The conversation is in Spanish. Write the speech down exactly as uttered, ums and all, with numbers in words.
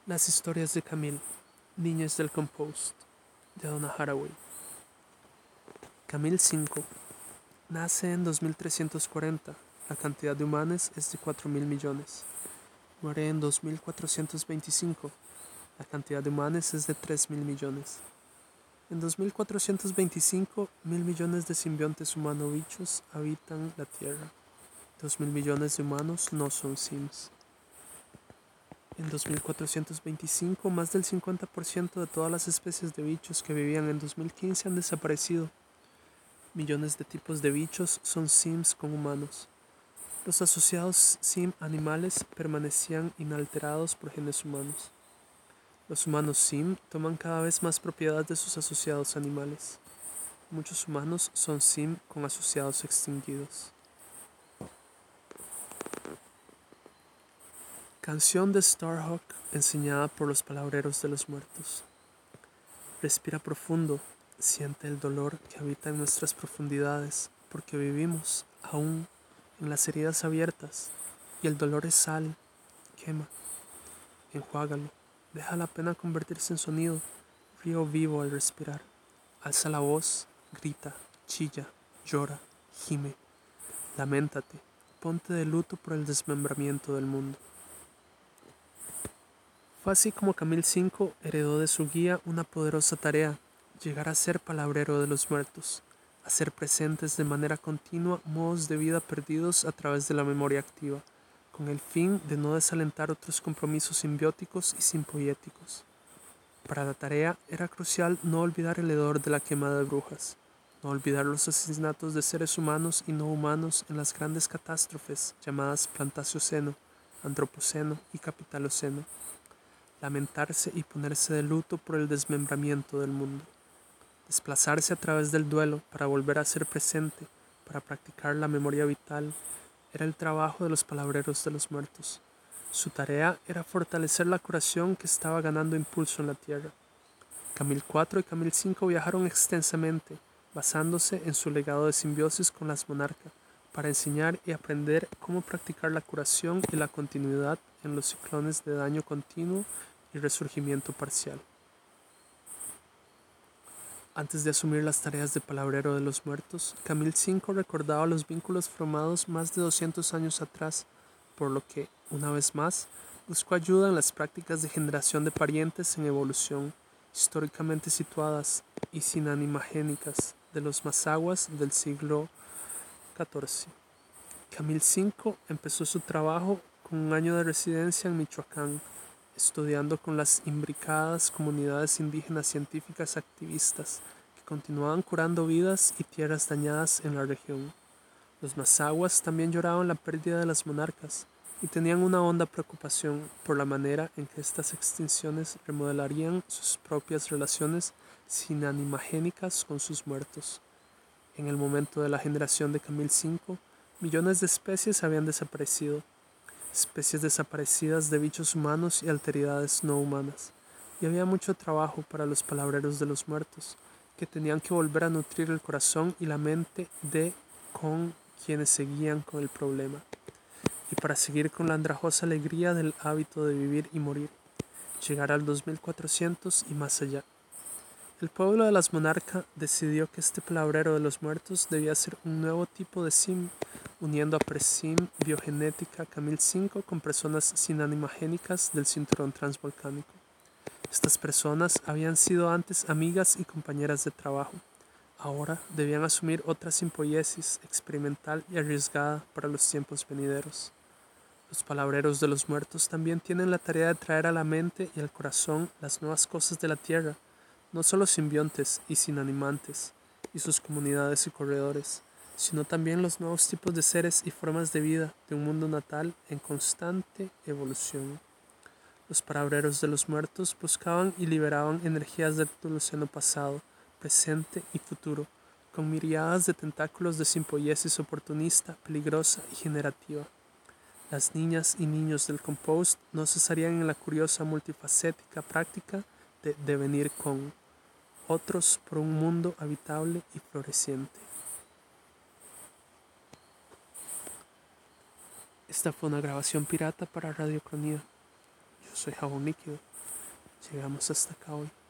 Las historias de Camille, Niñas del Compost, de Donna Haraway. Camille cinco nace en dos mil trescientos cuarenta. La cantidad de humanos es de cuatro mil millones. Muere en dos mil cuatrocientos veinticinco. La cantidad de humanos es de tres mil millones. En dos mil cuatrocientos veinticinco, mil millones de simbiontes humano-bichos habitan la Tierra. Dos mil millones de humanos no son sims. En dos mil cuatrocientos veinticinco, más del cincuenta por ciento de todas las especies de bichos que vivían en dos mil quince han desaparecido. Millones de tipos de bichos son sims con humanos. Los asociados sim animales permanecían inalterados por genes humanos. Los humanos sim toman cada vez más propiedad de sus asociados animales. Muchos humanos son sim con asociados extinguidos. Canción de Starhawk enseñada por los palabreros de los muertos. Respira profundo, siente el dolor que habita en nuestras profundidades, porque vivimos aún en las heridas abiertas, y el dolor es sal, quema. Enjuágalo, deja la pena convertirse en sonido, río vivo al respirar. Alza la voz, grita, chilla, llora, gime. Lamentate, ponte de luto por el desmembramiento del mundo. Fue así como Camille cinco heredó de su guía una poderosa tarea: llegar a ser palabrero de los muertos, hacer presentes de manera continua modos de vida perdidos a través de la memoria activa, con el fin de no desalentar otros compromisos simbióticos y simpoéticos. Para la tarea era crucial no olvidar el hedor de la quema de brujas, no olvidar los asesinatos de seres humanos y no humanos en las grandes catástrofes llamadas Plantacoceno, Antropoceno y Capitaloceno. Lamentarse y ponerse de luto por el desmembramiento del mundo. Desplazarse a través del duelo para volver a ser presente, para practicar la memoria vital, era el trabajo de los palabreros de los muertos. Su tarea era fortalecer la curación que estaba ganando impulso en la tierra. Camille cuatro y Camille cinco viajaron extensamente, basándose en su legado de simbiosis con las monarcas, para enseñar y aprender cómo practicar la curación y la continuidad en los ciclones de daño continuo y resurgimiento parcial. Antes de asumir las tareas de palabrero de los muertos, Camille cinco recordaba los vínculos formados más de doscientos años atrás, por lo que, una vez más, buscó ayuda en las prácticas de generación de parientes en evolución, históricamente situadas y sinanimagénicas, de los mazaguas del siglo catorce. Camille cinco empezó su trabajo con un año de residencia en Michoacán, estudiando con las imbricadas comunidades indígenas científicas activistas que continuaban curando vidas y tierras dañadas en la región. Los mazaguas también lloraban la pérdida de las monarcas y tenían una honda preocupación por la manera en que estas extinciones remodelarían sus propias relaciones sinanimagénicas con sus muertos. En el momento de la generación de Camille cinco, millones de especies habían desaparecido, especies desaparecidas de bichos humanos y alteridades no humanas, y había mucho trabajo para los palabreros de los muertos, que tenían que volver a nutrir el corazón y la mente de con quienes seguían con el problema, y para seguir con la andrajosa alegría del hábito de vivir y morir, llegar al dos mil cuatrocientos y más allá. El pueblo de las monarcas decidió que este palabrero de los muertos debía ser un nuevo tipo de sim, uniendo a Presim Biogenética Camille cinco con personas sinanimagénicas del cinturón transvolcánico. Estas personas habían sido antes amigas y compañeras de trabajo. Ahora debían asumir otra simpoiesis experimental y arriesgada para los tiempos venideros. Los palabreros de los muertos también tienen la tarea de traer a la mente y al corazón las nuevas cosas de la tierra, no solo simbiontes y sinanimantes y sus comunidades y corredores, sino también los nuevos tipos de seres y formas de vida de un mundo natal en constante evolución. Los palabreros de los muertos buscaban y liberaban energías del Holoceno pasado, presente y futuro, con miriadas de tentáculos de simpoiesis oportunista, peligrosa y generativa. Las niñas y niños del compost no cesarían en la curiosa multifacética práctica de devenir con otros por un mundo habitable y floreciente. Esta fue una grabación pirata para Radio Cronida. Yo soy Jabón Líquido. llegamos hasta acá hoy.